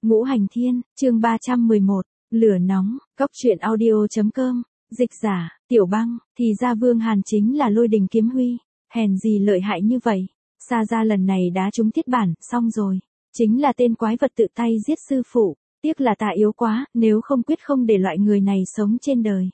Ngũ Hành Thiên, chương 311, lửa nóng, cốc truyện audio.com, dịch giả, Tiểu Băng, thì ra Vương Hàn chính là Lôi Đình Kiếm Huy, hèn gì lợi hại như vậy, Sa Gia lần này đá trúng thiết bản, xong rồi, chính là tên quái vật tự tay giết sư phụ, tiếc là ta yếu quá, nếu không quyết không để loại người này sống trên đời.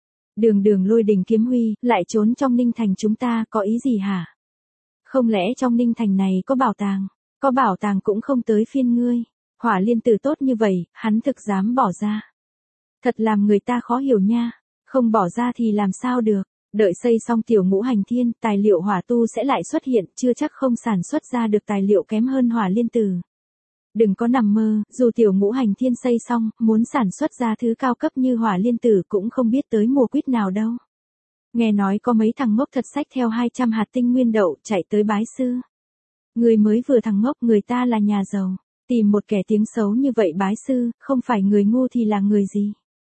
Đường Lôi Đình Kiếm Huy, lại trốn trong Ninh Thành chúng ta, có ý gì hả? Không lẽ trong Ninh Thành này có bảo tàng? Có bảo tàng cũng không tới phiên ngươi. Hỏa liên tử tốt như vậy, hắn thực dám bỏ ra. Thật làm người ta khó hiểu nha. Không bỏ ra thì làm sao được. Đợi xây xong tiểu Ngũ Hành Thiên, tài liệu hỏa tu sẽ lại xuất hiện, chưa chắc không sản xuất ra được tài liệu kém hơn hỏa liên tử. Đừng có nằm mơ, dù tiểu Ngũ Hành Thiên xây xong, muốn sản xuất ra thứ cao cấp như hỏa liên tử cũng không biết tới mùa quýt nào đâu. Nghe nói có mấy thằng ngốc thật xách theo 200 hạt tinh nguyên đậu chạy tới bái sư. Người mới vừa thằng ngốc, người ta là nhà giàu. Tìm một kẻ tiếng xấu như vậy bái sư, không phải người ngu thì là người gì?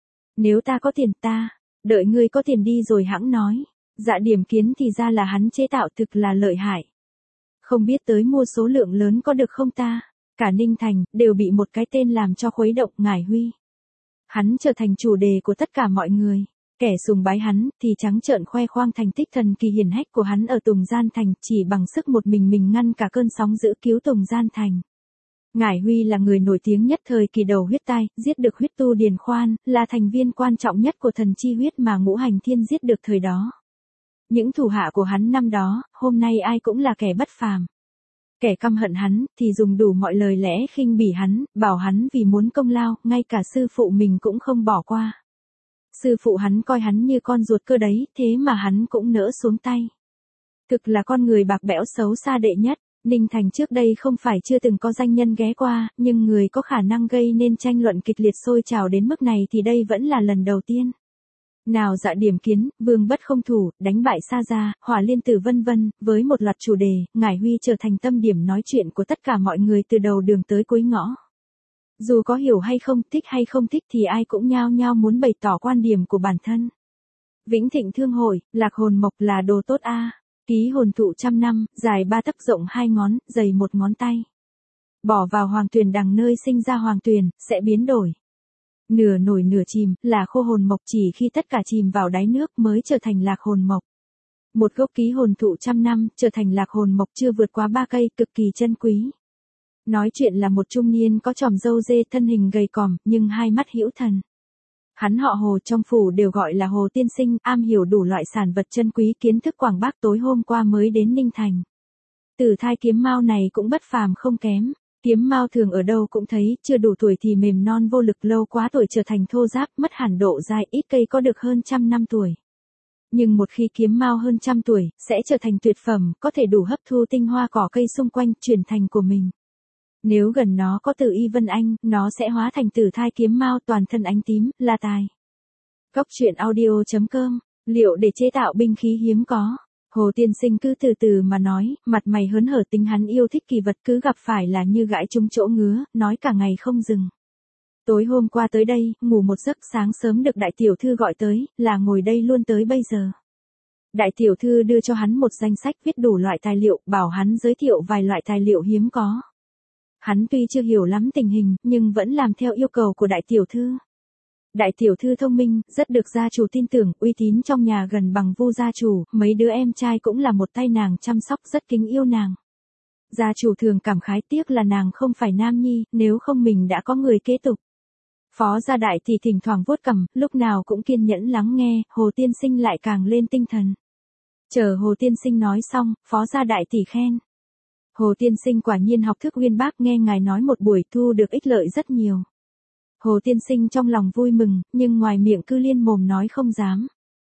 Nếu ta có tiền ta, đợi ngươi có tiền đi rồi hãng nói. Dạ Điểm Kiến thì ra là hắn chế tạo thực là lợi hại. Không biết tới mua số lượng lớn có được không ta? Cả Ninh Thành, đều bị một cái tên làm cho khuấy động, Ngải Huy. Hắn trở thành chủ đề của tất cả mọi người. Kẻ sùng bái hắn, thì trắng trợn khoe khoang thành tích thần kỳ hiển hách của hắn ở Tùng Gian Thành, chỉ bằng sức một mình ngăn cả cơn sóng dữ cứu Tùng Gian Thành. Ngải Huy là người nổi tiếng nhất thời kỳ đầu huyết tai, giết được huyết tu Điền Khoan, là thành viên quan trọng nhất của thần chi huyết mà Ngũ Hành Thiên giết được thời đó. Những thủ hạ của hắn năm đó, hôm nay ai cũng là kẻ bất phàm. Kẻ căm hận hắn, thì dùng đủ mọi lời lẽ khinh bỉ hắn, bảo hắn vì muốn công lao, ngay cả sư phụ mình cũng không bỏ qua. Sư phụ hắn coi hắn như con ruột cơ đấy, thế mà hắn cũng nỡ xuống tay. Thực là con người bạc bẽo xấu xa đệ nhất. Ninh Thành trước đây không phải chưa từng có danh nhân ghé qua, nhưng người có khả năng gây nên tranh luận kịch liệt sôi trào đến mức này thì đây vẫn là lần đầu tiên. Nào Dạ Điểm Kiến, Vương Bất Không Thủ, đánh bại Sa Gia, Hỏa Liên Tử vân vân, với một loạt chủ đề, Ngải Huy trở thành tâm điểm nói chuyện của tất cả mọi người từ đầu đường tới cuối ngõ. Dù có hiểu hay không, thích hay không thích thì ai cũng nhao nhao muốn bày tỏ quan điểm của bản thân. Vĩnh Thịnh Thương Hội, Lạc Hồn Mộc là đồ tốt a. Ký hồn thụ 100 năm, dài 3 tấc rộng 2 ngón, dày 1 ngón tay. Bỏ vào hoàng tuyền đằng nơi sinh ra hoàng tuyền, sẽ biến đổi. Nửa nổi nửa chìm, là khô hồn mộc, chỉ khi tất cả chìm vào đáy nước mới trở thành lạc hồn mộc. Một gốc ký hồn thụ 100 năm, trở thành lạc hồn mộc chưa vượt quá 3 cây, cực kỳ chân quý. Nói chuyện là một trung niên có chòm râu dê, thân hình gầy còm, nhưng hai mắt hữu thần. Hắn họ Hồ, trong phủ đều gọi là Hồ Tiên Sinh, am hiểu đủ loại sản vật chân quý, kiến thức quảng bác, tối hôm qua mới đến Ninh Thành. Tử thai kiếm mao này cũng bất phàm không kém. Kiếm mao thường ở đâu cũng thấy, chưa đủ tuổi thì mềm non vô lực, lâu quá tuổi trở thành thô ráp, mất hẳn độ dai, ít cây có được hơn 100 năm tuổi. Nhưng một khi kiếm mao hơn 100 tuổi, sẽ trở thành tuyệt phẩm, có thể đủ hấp thu tinh hoa cỏ cây xung quanh, chuyển thành của mình. Nếu gần nó có Tử Y Vân Anh, nó sẽ hóa thành tử thai kiếm mao, toàn thân ánh tím, là tài. Cốc truyện audio.com, liệu để chế tạo binh khí hiếm có. Hồ Tiên Sinh cứ từ từ mà nói, mặt mày hớn hở, tính hắn yêu thích kỳ vật, cứ gặp phải là như gãi trúng chỗ ngứa, nói cả ngày không dừng. Tối hôm qua tới đây, ngủ một giấc, sáng sớm được đại tiểu thư gọi tới, là ngồi đây luôn tới bây giờ. Đại tiểu thư đưa cho hắn một danh sách viết đủ loại tài liệu, bảo hắn giới thiệu vài loại tài liệu hiếm có. Hắn tuy chưa hiểu lắm tình hình, nhưng vẫn làm theo yêu cầu của đại tiểu thư. Đại tiểu thư thông minh, rất được gia chủ tin tưởng, uy tín trong nhà gần bằng Vu gia chủ, mấy đứa em trai cũng là một tay nàng chăm sóc, rất kính yêu nàng. Gia chủ thường cảm khái, tiếc là nàng không phải nam nhi, nếu không mình đã có người kế tục. Phó gia đại thì thỉnh thoảng vuốt cằm, lúc nào cũng kiên nhẫn lắng nghe, Hồ Tiên Sinh lại càng lên tinh thần. Chờ Hồ Tiên Sinh nói xong, phó gia đại tỷ khen. Hồ Tiên Sinh quả nhiên học thức uyên bác, nghe ngài nói một buổi thu được ích lợi rất nhiều. Hồ Tiên Sinh trong lòng vui mừng, nhưng ngoài miệng cứ liên mồm nói không dám.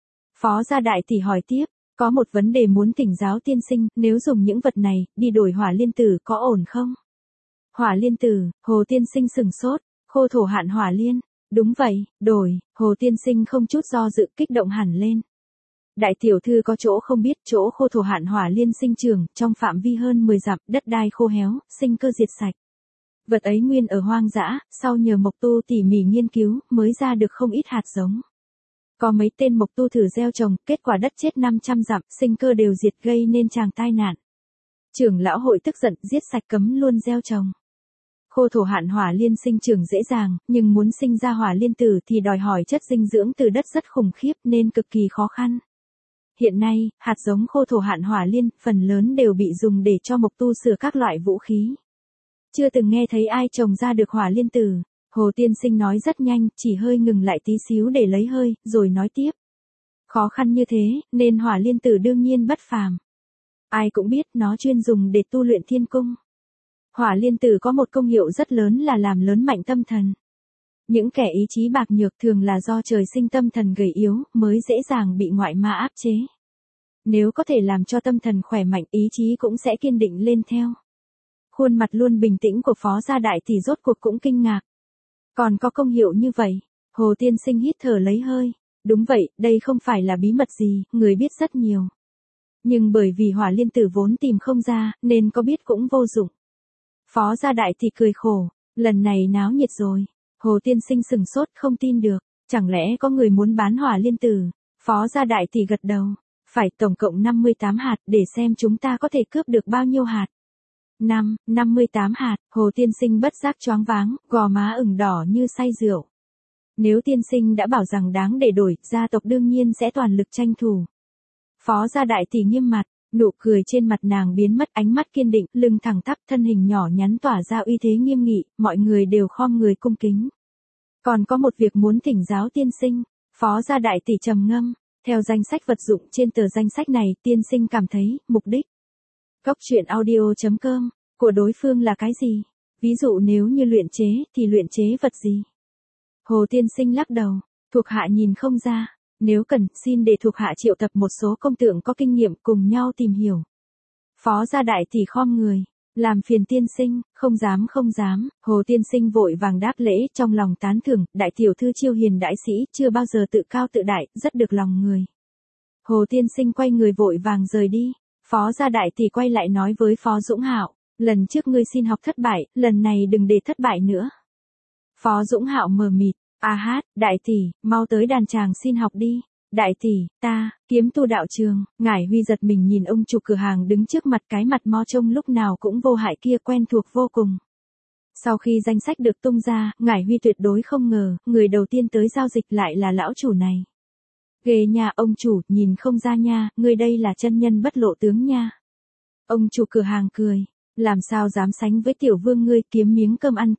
Phó gia đại tỷ hỏi tiếp, có một vấn đề muốn thỉnh giáo tiên sinh, nếu dùng những vật này, đi đổi hỏa liên tử có ổn không? Hỏa liên tử, Hồ Tiên Sinh sừng sốt, khô thổ hạn hỏa liên, đúng vậy, đổi, Hồ Tiên Sinh không chút do dự, kích động hẳn lên. Đại tiểu thư có chỗ không biết, chỗ khô thổ hạn hỏa liên sinh trưởng, trong phạm vi hơn 10 dặm, đất đai khô héo, sinh cơ diệt sạch. Vật ấy nguyên ở hoang dã, sau nhờ mộc tu tỉ mỉ nghiên cứu, mới ra được không ít hạt giống. Có mấy tên mộc tu thử gieo trồng, kết quả đất chết 500 dặm, sinh cơ đều diệt, gây nên tràng tai nạn. Trưởng lão hội tức giận, giết sạch, cấm luôn gieo trồng. Khô thổ hạn hỏa liên sinh trưởng dễ dàng, nhưng muốn sinh ra hỏa liên tử thì đòi hỏi chất dinh dưỡng từ đất rất khủng khiếp nên cực kỳ khó khăn. Hiện nay, hạt giống khô thổ hạn hỏa liên phần lớn đều bị dùng để cho mộc tu sửa các loại vũ khí. Chưa từng nghe thấy ai trồng ra được hỏa liên tử. Hồ tiên sinh nói rất nhanh, chỉ hơi ngừng lại tí xíu để lấy hơi, rồi nói tiếp. Khó khăn như thế, nên hỏa liên tử đương nhiên bất phàm. Ai cũng biết nó chuyên dùng để tu luyện thiên cung. Hỏa liên tử có một công hiệu rất lớn là làm lớn mạnh tâm thần. Những kẻ ý chí bạc nhược thường là do trời sinh tâm thần gầy yếu mới dễ dàng bị ngoại ma áp chế. Nếu có thể làm cho tâm thần khỏe mạnh, ý chí cũng sẽ kiên định lên theo. Khuôn mặt luôn bình tĩnh của Phó Gia Đại thì rốt cuộc cũng kinh ngạc. Còn có công hiệu như vậy? Hồ tiên sinh hít thở lấy hơi. Đúng vậy, đây không phải là bí mật gì, người biết rất nhiều. Nhưng bởi vì hỏa liên tử vốn tìm không ra, nên có biết cũng vô dụng. Phó Gia Đại thì cười khổ, lần này náo nhiệt rồi. Hồ tiên sinh sừng sốt không tin được, chẳng lẽ có người muốn bán hỏa liên tử? Phó Gia Đại thì gật đầu, phải tổng cộng 58 hạt để xem chúng ta có thể cướp được bao nhiêu hạt. 58 hạt, Hồ tiên sinh bất giác choáng váng, gò má ửng đỏ như say rượu. Nếu tiên sinh đã bảo rằng đáng để đổi, gia tộc đương nhiên sẽ toàn lực tranh thủ. Phó Gia Đại thì nghiêm mặt, nụ cười trên mặt nàng biến mất, ánh mắt kiên định, lưng thẳng tắp, thân hình nhỏ nhắn tỏa ra uy thế nghiêm nghị, mọi người đều khom người cung kính. Còn có một việc muốn thỉnh giáo tiên sinh. Phó Gia Đại tỷ trầm ngâm, theo danh sách vật dụng trên tờ danh sách này, tiên sinh cảm thấy, mục đích Cốc truyện audio.com của đối phương là cái gì? Ví dụ nếu như luyện chế, thì luyện chế vật gì? Hồ tiên sinh lắc đầu, thuộc hạ nhìn không ra, nếu cần, xin để thuộc hạ triệu tập một số công tượng có kinh nghiệm cùng nhau tìm hiểu. Phó Gia Đại thì khom người, làm phiền tiên sinh, không dám, Hồ tiên sinh vội vàng đáp lễ, trong lòng tán thưởng, đại tiểu thư chiêu hiền đại sĩ, chưa bao giờ tự cao tự đại, rất được lòng người. Hồ tiên sinh quay người vội vàng rời đi. Phó Gia Đại thì quay lại nói với Phó Dũng Hạo, lần trước ngươi xin học thất bại, lần này đừng để thất bại nữa. Phó Dũng Hạo mờ mịt, đại tỷ, mau tới đàn tràng xin học đi. Đại tỷ, ta, kiếm tu đạo trường. Ngải Huy giật mình nhìn ông chủ cửa hàng đứng trước mặt, cái mặt mo trông lúc nào cũng vô hại kia quen thuộc vô cùng. Sau khi danh sách được tung ra, Ngải Huy tuyệt đối không ngờ, người đầu tiên tới giao dịch lại là lão chủ này. Ghê nha ông chủ, nhìn không ra nha, ngươi đây là chân nhân bất lộ tướng nha. Ông chủ cửa hàng cười, làm sao dám sánh với tiểu vương ngươi, kiếm miếng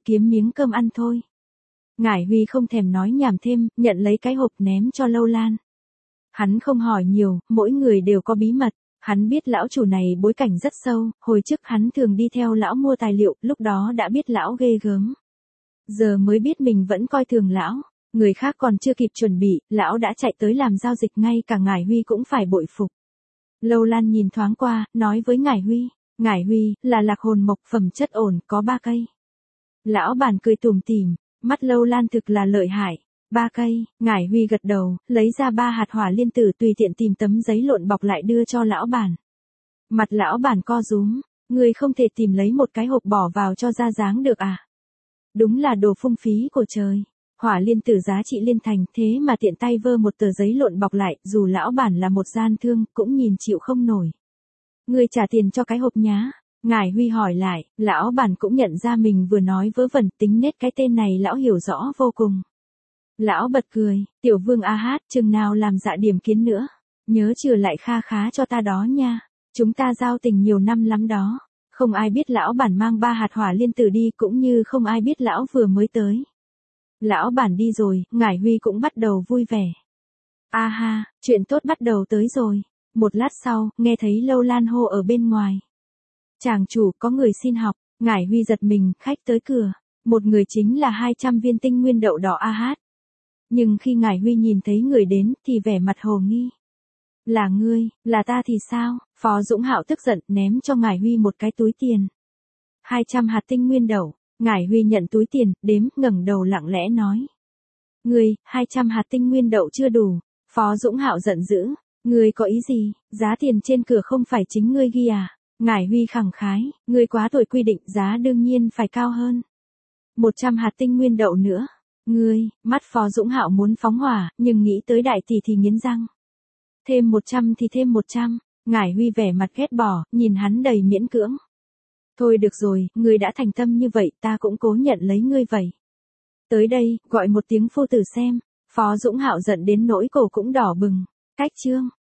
cơm ăn thôi. Ngải Huy không thèm nói nhảm thêm, nhận lấy cái hộp ném cho Lâu Lan. Hắn không hỏi nhiều, mỗi người đều có bí mật. Hắn biết lão chủ này bối cảnh rất sâu, hồi trước hắn thường đi theo lão mua tài liệu, lúc đó đã biết lão ghê gớm. Giờ mới biết mình vẫn coi thường lão. Người khác còn chưa kịp chuẩn bị, lão đã chạy tới làm giao dịch, ngay cả Ngải Huy cũng phải bội phục. Lâu Lan nhìn thoáng qua, nói với Ngải Huy, là lạc hồn mộc, phẩm chất ổn, có 3 cây. Lão bản cười tủm tỉm, mắt Lâu Lan thực là lợi hại. 3 cây, Ngải Huy gật đầu, lấy ra 3 hạt hỏa liên tử, tùy tiện tìm tấm giấy lộn bọc lại đưa cho lão bản. Mặt lão bản co rúm, người không thể tìm lấy một cái hộp bỏ vào cho ra dáng được à? Đúng là đồ phung phí của trời. Hỏa liên tử giá trị liên thành, thế mà tiện tay vơ một tờ giấy lộn bọc lại, dù lão bản là một gian thương, cũng nhìn chịu không nổi. Người trả tiền cho cái hộp nhá. Ngải Huy hỏi lại, lão bản cũng nhận ra mình vừa nói vớ vẩn, tính nết cái tên này lão hiểu rõ vô cùng. Lão bật cười, tiểu vương chừng nào làm dạ điểm kiến nữa. Nhớ trừ lại kha khá cho ta đó nha. Chúng ta giao tình nhiều năm lắm đó. Không ai biết lão bản mang 3 hạt hỏa liên tử đi, cũng như không ai biết lão vừa mới tới. Lão bản đi rồi, Ngải Huy cũng bắt đầu vui vẻ. Chuyện tốt bắt đầu tới rồi. Một lát sau, nghe thấy Lâu Lan hô ở bên ngoài. Chàng chủ, có người xin học. Ngải Huy giật mình, khách tới cửa. Một người chính là 200 viên tinh nguyên đậu đỏ Nhưng khi Ngải Huy nhìn thấy người đến, thì vẻ mặt hồ nghi. Là ngươi, là ta thì sao? Phó Dũng Hạo tức giận, ném cho Ngải Huy một cái túi tiền. 200 hạt tinh nguyên đậu. Ngải Huy nhận túi tiền, đếm, ngẩng đầu lặng lẽ nói. Ngươi, 200 hạt tinh nguyên đậu chưa đủ. Phó Dũng Hạo giận dữ. Ngươi có ý gì, giá tiền trên cửa không phải chính ngươi ghi à? Ngải Huy khẳng khái, ngươi quá tuổi quy định, giá đương nhiên phải cao hơn. 100 hạt tinh nguyên đậu nữa. Ngươi, mắt Phó Dũng Hạo muốn phóng hỏa, nhưng nghĩ tới đại tỷ thì nghiến răng. Thêm 100 thì thêm 100. Ngải Huy vẻ mặt ghét bỏ, nhìn hắn đầy miễn cưỡng. Thôi được rồi, ngươi đã thành tâm như vậy, ta cũng cố nhận lấy ngươi vậy. Tới đây, gọi một tiếng phu tử xem. Phó Dũng Hạo giận đến nỗi cổ cũng đỏ bừng. Cách chương.